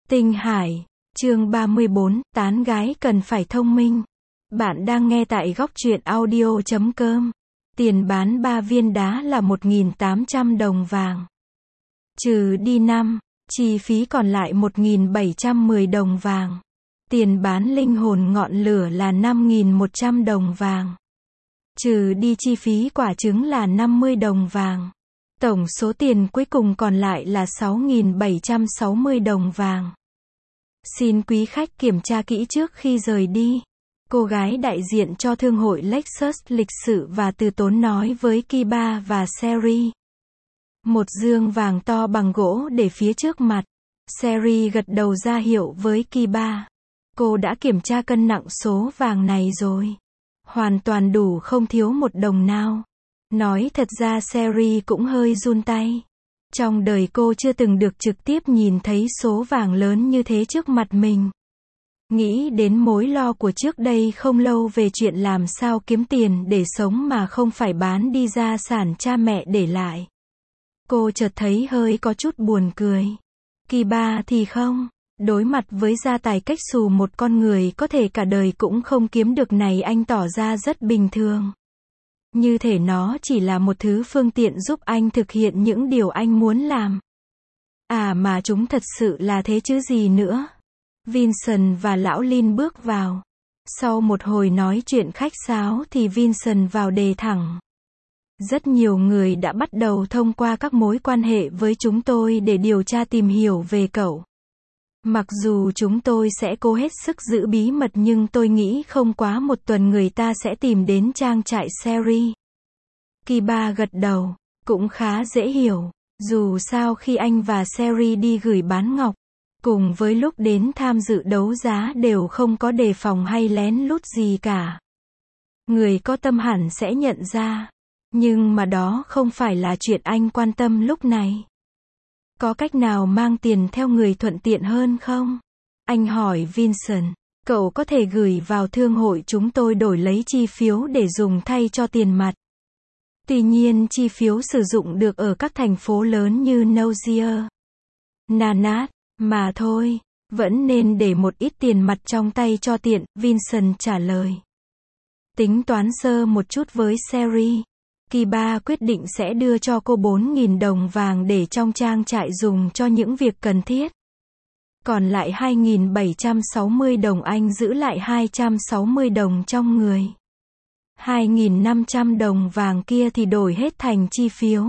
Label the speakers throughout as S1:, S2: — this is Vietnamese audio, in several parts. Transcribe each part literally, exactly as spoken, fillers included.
S1: Tinh Hải, chương ba mươi bốn, tán gái cần phải thông minh. Bạn đang nghe tại góc truyện audio chấm com. Tiền bán ba viên đá là một nghìn tám trăm đồng vàng. Trừ đi năm, chi phí còn lại một nghìn bảy trăm mười đồng vàng. Tiền bán linh hồn ngọn lửa là năm nghìn một trăm đồng vàng. Trừ đi chi phí quả trứng là năm mươi đồng vàng. Tổng số tiền cuối cùng còn lại là sáu nghìn bảy trăm sáu mươi đồng vàng. Xin quý khách kiểm tra kỹ trước khi rời đi. Cô gái đại diện cho thương hội Lexus lịch sự và từ tốn nói với Kiba và Sherry. Một dương vàng to bằng gỗ để phía trước mặt. Sherry gật đầu ra hiệu với Kiba. Cô đã kiểm tra cân nặng số vàng này rồi. Hoàn toàn đủ, không thiếu một đồng nào. Nói thật ra Sherry cũng hơi run tay. Trong đời cô chưa từng được trực tiếp nhìn thấy số vàng lớn như thế trước mặt mình. Nghĩ đến mối lo của trước đây không lâu về chuyện làm sao kiếm tiền để sống mà không phải bán đi gia sản cha mẹ để lại. Cô chợt thấy hơi có chút buồn cười. Kiba thì không. Đối mặt với gia tài cách xù một con người có thể cả đời cũng không kiếm được này, anh tỏ ra rất bình thường. Như thể nó chỉ là một thứ phương tiện giúp anh thực hiện những điều anh muốn làm. À mà chúng thật sự là thế chứ gì nữa. Vincent và lão Lin bước vào. Sau một hồi nói chuyện khách sáo thì Vincent vào đề thẳng. Rất nhiều người đã bắt đầu thông qua các mối quan hệ với chúng tôi để điều tra tìm hiểu về cậu. Mặc dù chúng tôi sẽ cố hết sức giữ bí mật nhưng tôi nghĩ không quá một tuần người ta sẽ tìm đến trang trại Sherry. Kiba gật đầu. Cũng khá dễ hiểu. Dù sao khi anh và Sherry đi gửi bán ngọc, cùng với lúc đến tham dự đấu giá đều không có đề phòng hay lén lút gì cả. Người có tâm hẳn sẽ nhận ra. Nhưng mà đó không phải là chuyện anh quan tâm lúc này. Có cách nào mang tiền theo người thuận tiện hơn không? Anh hỏi Vincent. Cậu có thể gửi vào thương hội chúng tôi đổi lấy chi phiếu để dùng thay cho tiền mặt. Tuy nhiên chi phiếu sử dụng được ở các thành phố lớn như Nozier, Nanat, mà thôi. Vẫn nên để một ít tiền mặt trong tay cho tiện, Vincent trả lời. Tính toán sơ một chút với Sherry. Kiba quyết định sẽ đưa cho cô bốn nghìn đồng vàng để trong trang trại dùng cho những việc cần thiết. Còn lại hai nghìn bảy trăm sáu mươi đồng anh giữ lại hai trăm sáu mươi đồng trong người. hai nghìn năm trăm đồng vàng kia thì đổi hết thành chi phiếu.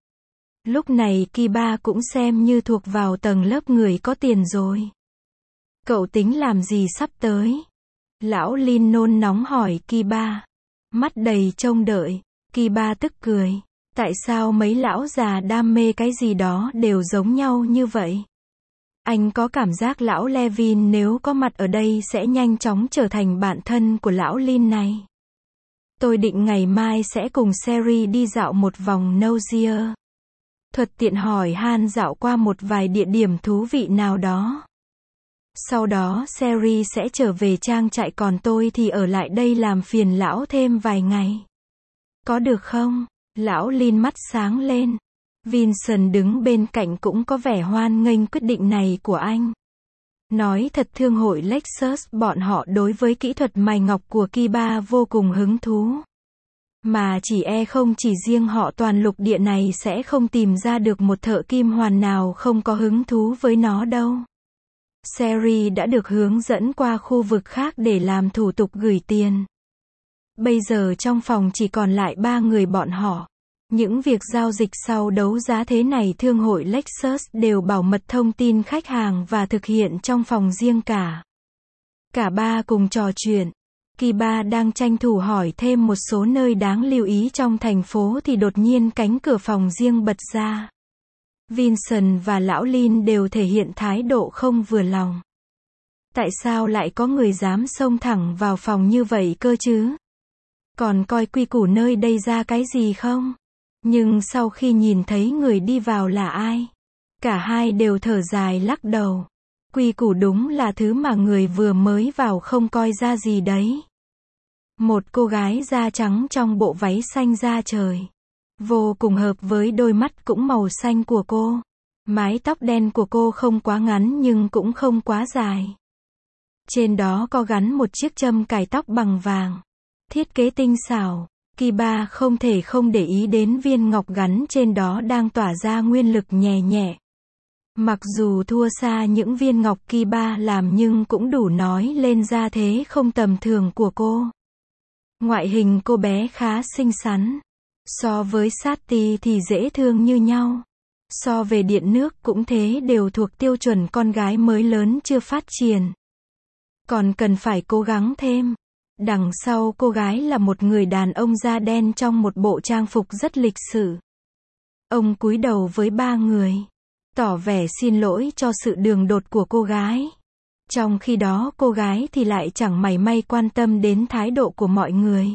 S1: Lúc này Kiba cũng xem như thuộc vào tầng lớp người có tiền rồi. Cậu tính làm gì sắp tới? Lão Lin nôn nóng hỏi Kiba. Mắt đầy trông đợi. Kiba tức cười. Tại sao mấy lão già đam mê cái gì đó đều giống nhau như vậy? Anh có cảm giác lão Levin nếu có mặt ở đây sẽ nhanh chóng trở thành bạn thân của lão Lin này. Tôi định ngày mai sẽ cùng Sherry đi dạo một vòng Nozier. Thuật tiện hỏi han dạo qua một vài địa điểm thú vị nào đó. Sau đó Sherry sẽ trở về trang trại còn tôi thì ở lại đây làm phiền lão thêm vài ngày. Có được không? Lão Lin mắt sáng lên. Vincent đứng bên cạnh cũng có vẻ hoan nghênh quyết định này của anh. Nói thật thương hội Lexus bọn họ đối với kỹ thuật mài ngọc của Kiba vô cùng hứng thú. Mà chỉ e không chỉ riêng họ, toàn lục địa này sẽ không tìm ra được một thợ kim hoàn nào không có hứng thú với nó đâu. Sherry đã được hướng dẫn qua khu vực khác để làm thủ tục gửi tiền. Bây giờ trong phòng chỉ còn lại ba người bọn họ. Những việc giao dịch sau đấu giá thế này thương hội Lexus đều bảo mật thông tin khách hàng và thực hiện trong phòng riêng cả. Cả ba cùng trò chuyện. Kiba đang tranh thủ hỏi thêm một số nơi đáng lưu ý trong thành phố thì đột nhiên cánh cửa phòng riêng bật ra. Vincent và lão Lin đều thể hiện thái độ không vừa lòng. Tại sao lại có người dám xông thẳng vào phòng như vậy cơ chứ? Còn coi quy củ nơi đây ra cái gì không? Nhưng sau khi nhìn thấy người đi vào là ai, cả hai đều thở dài lắc đầu. Quy củ đúng là thứ mà người vừa mới vào không coi ra gì đấy. Một cô gái da trắng trong bộ váy xanh da trời. Vô cùng hợp với đôi mắt cũng màu xanh của cô. Mái tóc đen của cô không quá ngắn nhưng cũng không quá dài. Trên đó có gắn một chiếc châm cài tóc bằng vàng. Thiết kế tinh xảo. Kiba không thể không để ý đến viên ngọc gắn trên đó đang tỏa ra nguyên lực nhẹ nhẹ. Mặc dù thua xa những viên ngọc Kiba làm nhưng cũng đủ nói lên gia thế không tầm thường của cô. Ngoại hình cô bé khá xinh xắn. So với Sati thì dễ thương như nhau. So về điện nước cũng thế, đều thuộc tiêu chuẩn con gái mới lớn chưa phát triển. Còn cần phải cố gắng thêm. Đằng sau cô gái là một người đàn ông da đen trong một bộ trang phục rất lịch sự. Ông cúi đầu với ba người, tỏ vẻ xin lỗi cho sự đường đột của cô gái. Trong khi đó cô gái thì lại chẳng mảy may quan tâm đến thái độ của mọi người.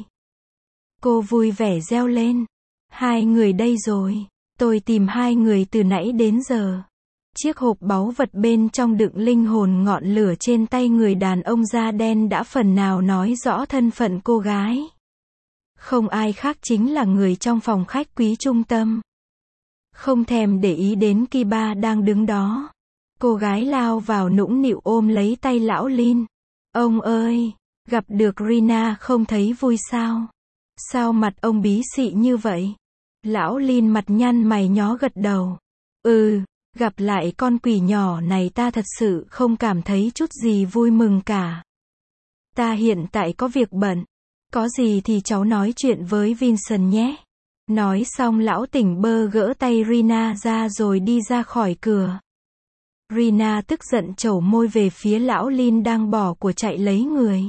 S1: Cô vui vẻ reo lên. Hai người đây rồi. Tôi tìm hai người từ nãy đến giờ. Chiếc hộp báu vật bên trong đựng linh hồn ngọn lửa trên tay người đàn ông da đen đã phần nào nói rõ thân phận cô gái. Không ai khác chính là người trong phòng khách quý trung tâm. Không thèm để ý đến Kiba đang đứng đó. Cô gái lao vào nũng nịu ôm lấy tay lão Lin. Ông ơi, gặp được Rina không thấy vui sao? Sao mặt ông bí xị như vậy? Lão Lin mặt nhăn mày nhó gật đầu. Ừ, gặp lại con quỷ nhỏ này ta thật sự không cảm thấy chút gì vui mừng cả. Ta hiện tại có việc bận. Có gì thì cháu nói chuyện với Vincent nhé. Nói xong lão tỉnh bơ gỡ tay Rina ra rồi đi ra khỏi cửa. Rina tức giận trẩu môi về phía lão Lin đang bỏ của chạy lấy người.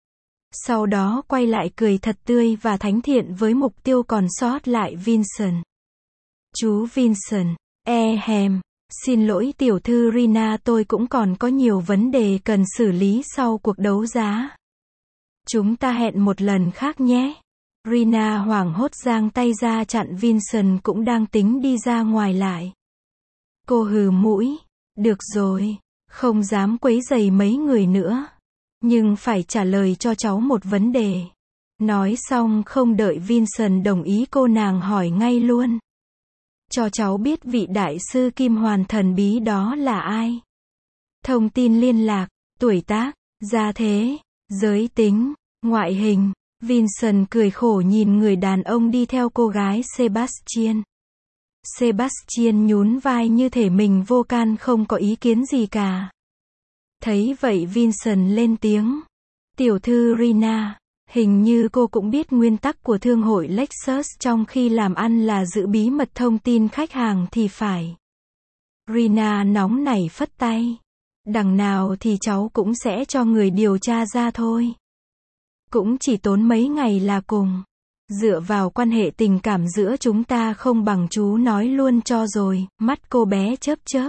S1: Sau đó quay lại cười thật tươi và thánh thiện với mục tiêu còn sót lại Vincent. Chú Vincent, e hèm, xin lỗi tiểu thư Rina, tôi cũng còn có nhiều vấn đề cần xử lý sau cuộc đấu giá. Chúng ta hẹn một lần khác nhé. Rina hoảng hốt giang tay ra chặn Vincent cũng đang tính đi ra ngoài lại. Cô hừ mũi. Được rồi, không dám quấy rầy mấy người nữa. Nhưng phải trả lời cho cháu một vấn đề. Nói xong không đợi Vincent đồng ý cô nàng hỏi ngay luôn. Cho cháu biết vị đại sư Kim Hoàn thần bí đó là ai? Thông tin liên lạc, tuổi tác, gia thế, giới tính, ngoại hình. Vincent cười khổ nhìn người đàn ông đi theo cô gái Sebastian. Sebastian nhún vai như thể mình vô can không có ý kiến gì cả. Thấy vậy Vincent lên tiếng. Tiểu thư Rina, hình như cô cũng biết nguyên tắc của thương hội Lexus trong khi làm ăn là giữ bí mật thông tin khách hàng thì phải. Rina nóng nảy phất tay. Đằng nào thì cháu cũng sẽ cho người điều tra ra thôi. Cũng chỉ tốn mấy ngày là cùng. Dựa vào quan hệ tình cảm giữa chúng ta không bằng chú nói luôn cho rồi. Mắt cô bé chớp chớp.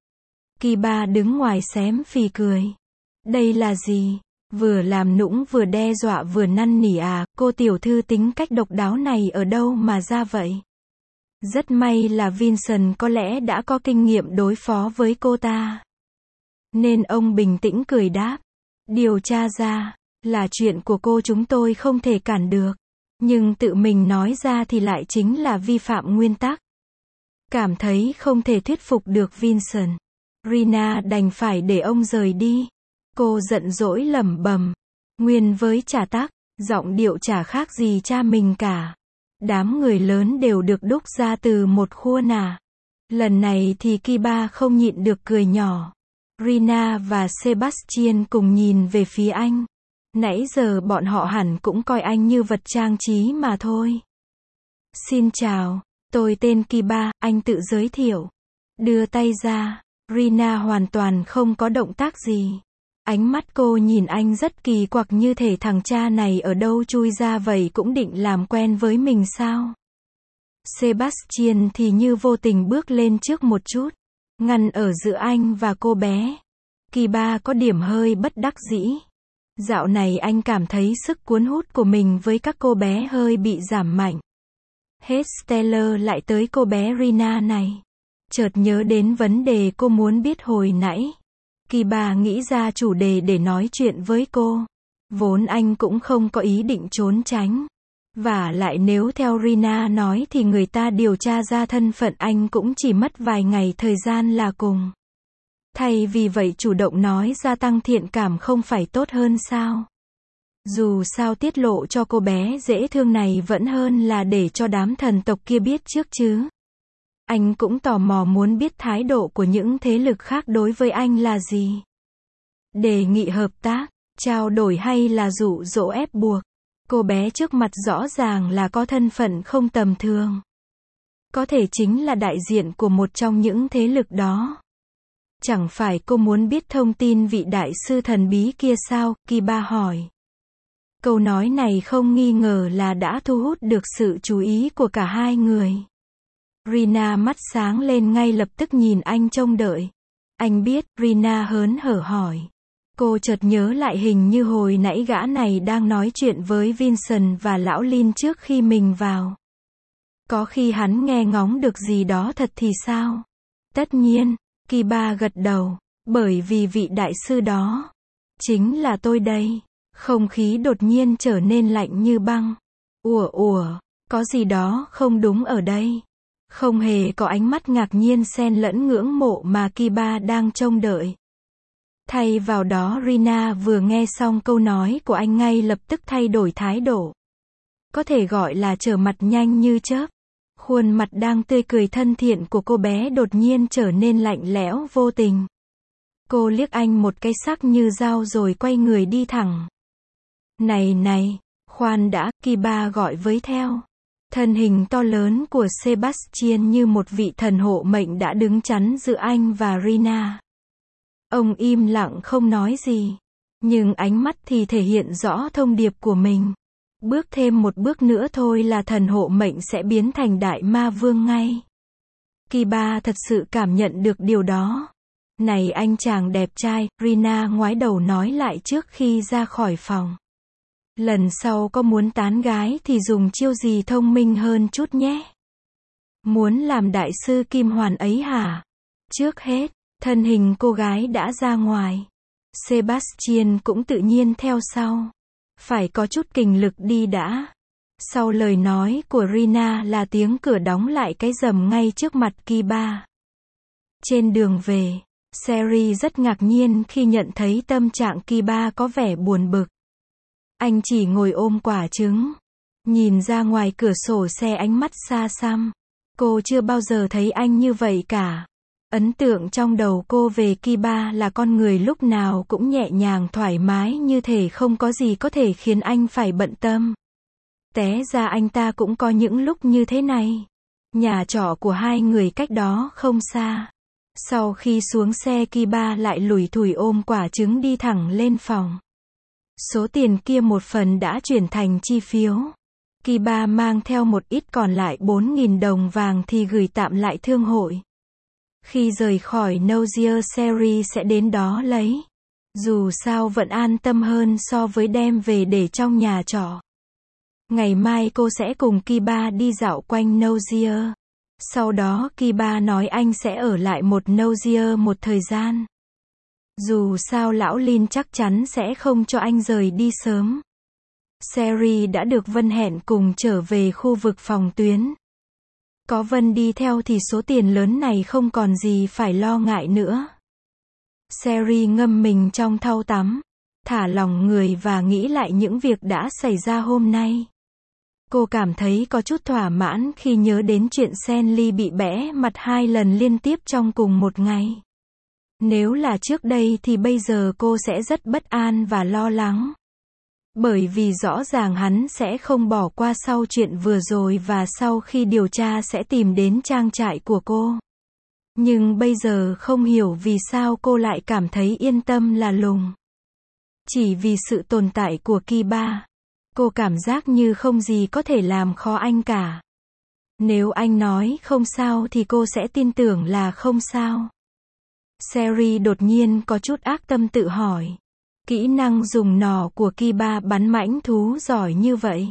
S1: Kiba đứng ngoài xém phì cười. Đây là gì? Vừa làm nũng vừa đe dọa vừa năn nỉ à? Cô tiểu thư tính cách độc đáo này ở đâu mà ra vậy? Rất may là Vincent có lẽ đã có kinh nghiệm đối phó với cô ta. Nên ông bình tĩnh cười đáp. Điều tra ra là chuyện của cô, chúng tôi không thể cản được. Nhưng tự mình nói ra thì lại chính là vi phạm nguyên tắc. Cảm thấy không thể thuyết phục được Vincent, Rina đành phải để ông rời đi. Cô giận dỗi lẩm bẩm. Nguyên với trả tắc, giọng điệu chả khác gì cha mình cả. Đám người lớn đều được đúc ra từ một khuôn à. Lần này thì Kiba không nhịn được cười nhỏ. Rina và Sebastian cùng nhìn về phía anh. Nãy giờ bọn họ hẳn cũng coi anh như vật trang trí mà thôi. Xin chào, tôi tên Kiba, anh tự giới thiệu. Đưa tay ra, Rina hoàn toàn không có động tác gì. Ánh mắt cô nhìn anh rất kỳ quặc như thể thằng cha này ở đâu chui ra vậy cũng định làm quen với mình sao. Sebastian thì như vô tình bước lên trước một chút, ngăn ở giữa anh và cô bé. Kiba có điểm hơi bất đắc dĩ. Dạo này anh cảm thấy sức cuốn hút của mình với các cô bé hơi bị giảm mạnh. Hết Stellar lại tới cô bé Rina này. Chợt nhớ đến vấn đề cô muốn biết hồi nãy. Kiba nghĩ ra chủ đề để nói chuyện với cô. Vốn anh cũng không có ý định trốn tránh. Vả lại nếu theo Rina nói thì người ta điều tra ra thân phận anh cũng chỉ mất vài ngày thời gian là cùng. Thay vì vậy chủ động nói ra tăng thiện cảm không phải tốt hơn sao? Dù sao tiết lộ cho cô bé dễ thương này vẫn hơn là để cho đám thần tộc kia biết trước chứ. Anh cũng tò mò muốn biết thái độ của những thế lực khác đối với anh là gì. Đề nghị hợp tác, trao đổi hay là dụ dỗ ép buộc. Cô bé trước mặt rõ ràng là có thân phận không tầm thường. Có thể chính là đại diện của một trong những thế lực đó. Chẳng phải cô muốn biết thông tin vị đại sư thần bí kia sao? Kiba hỏi. Câu nói này không nghi ngờ là đã thu hút được sự chú ý của cả hai người. Rina mắt sáng lên ngay lập tức nhìn anh trông đợi. Anh biết, Rina hớn hở hỏi. Cô chợt nhớ lại hình như hồi nãy gã này đang nói chuyện với Vincent và lão Lin trước khi mình vào. Có khi hắn nghe ngóng được gì đó thật thì sao? Tất nhiên, Kiba gật đầu, bởi vì vị đại sư đó chính là tôi đây. Không khí đột nhiên trở nên lạnh như băng. Ủa ủa, có gì đó không đúng ở đây. Không hề có ánh mắt ngạc nhiên xen lẫn ngưỡng mộ mà Kiba đang trông đợi. Thay vào đó Rina vừa nghe xong câu nói của anh ngay lập tức thay đổi thái độ. Có thể gọi là trở mặt nhanh như chớp. Khuôn mặt đang tươi cười thân thiện của cô bé đột nhiên trở nên lạnh lẽo vô tình. Cô liếc anh một cái sắc như dao rồi quay người đi thẳng. Này này, khoan đã, Kiba gọi với theo. Thân hình to lớn của Sebastian như một vị thần hộ mệnh đã đứng chắn giữa anh và Rina. Ông im lặng không nói gì, nhưng ánh mắt thì thể hiện rõ thông điệp của mình. Bước thêm một bước nữa thôi là thần hộ mệnh sẽ biến thành đại ma vương ngay. Kiba thật sự cảm nhận được điều đó. Này anh chàng đẹp trai, Rina ngoái đầu nói lại trước khi ra khỏi phòng. Lần sau có muốn tán gái thì dùng chiêu gì thông minh hơn chút nhé. Muốn làm đại sư Kim Hoàn ấy hả? Trước hết, thân hình cô gái đã ra ngoài. Sebastian cũng tự nhiên theo sau. Phải có chút kình lực đi đã. Sau lời nói của Rina là tiếng cửa đóng lại cái rầm ngay trước mặt Kiba. Trên đường về, Sherry rất ngạc nhiên khi nhận thấy tâm trạng Kiba có vẻ buồn bực. Anh chỉ ngồi ôm quả trứng, nhìn ra ngoài cửa sổ xe ánh mắt xa xăm. Cô chưa bao giờ thấy anh như vậy cả. Ấn tượng trong đầu cô về Kiba là con người lúc nào cũng nhẹ nhàng thoải mái như thể không có gì có thể khiến anh phải bận tâm. Té ra anh ta cũng có những lúc như thế này. Nhà trọ của hai người cách đó không xa. Sau khi xuống xe Kiba lại lủi thủi ôm quả trứng đi thẳng lên phòng. Số tiền kia một phần đã chuyển thành chi phiếu. Kiba mang theo một ít còn lại bốn nghìn đồng vàng thì gửi tạm lại thương hội. Khi rời khỏi Nozier Sherry sẽ đến đó lấy. Dù sao vẫn an tâm hơn so với đem về để trong nhà trọ. Ngày mai cô sẽ cùng Kiba đi dạo quanh Nozier. Sau đó Kiba nói anh sẽ ở lại một Nozier một thời gian. Dù sao lão Lin chắc chắn sẽ không cho anh rời đi sớm. Sherry đã được Vân hẹn cùng trở về khu vực phòng tuyến. Có Vân đi theo thì số tiền lớn này không còn gì phải lo ngại nữa. Sherry ngâm mình trong thau tắm, thả lỏng người và nghĩ lại những việc đã xảy ra hôm nay. Cô cảm thấy có chút thỏa mãn khi nhớ đến chuyện Senli bị bẽ mặt hai lần liên tiếp trong cùng một ngày. Nếu là trước đây thì bây giờ cô sẽ rất bất an và lo lắng. Bởi vì rõ ràng hắn sẽ không bỏ qua sau chuyện vừa rồi và sau khi điều tra sẽ tìm đến trang trại của cô. Nhưng bây giờ không hiểu vì sao cô lại cảm thấy yên tâm là lùng. Chỉ vì sự tồn tại của Kiba. Cô cảm giác như không gì có thể làm khó anh cả. Nếu anh nói không sao thì cô sẽ tin tưởng là không sao. Sherry đột nhiên có chút ác tâm tự hỏi. Kỹ năng dùng nỏ của Kiba bắn mãnh thú giỏi như vậy.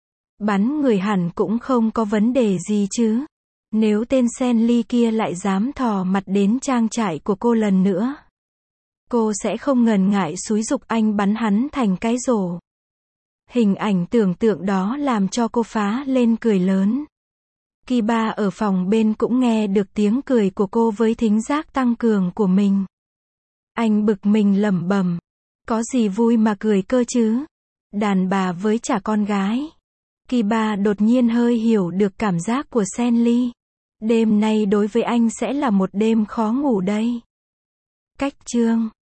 S1: Bắn người hẳn cũng không có vấn đề gì chứ. Nếu tên Senli kia lại dám thò mặt đến trang trại của cô lần nữa. Cô sẽ không ngần ngại xúi giục anh bắn hắn thành cái rổ. Hình ảnh tưởng tượng đó làm cho cô phá lên cười lớn. Kiba ở phòng bên cũng nghe được tiếng cười của cô với thính giác tăng cường của mình. Anh bực mình lẩm bẩm. Có gì vui mà cười cơ chứ? Đàn bà với chả con gái. Kiba đột nhiên hơi hiểu được cảm giác của Senli. Đêm nay đối với anh sẽ là một đêm khó ngủ đây. Cách chương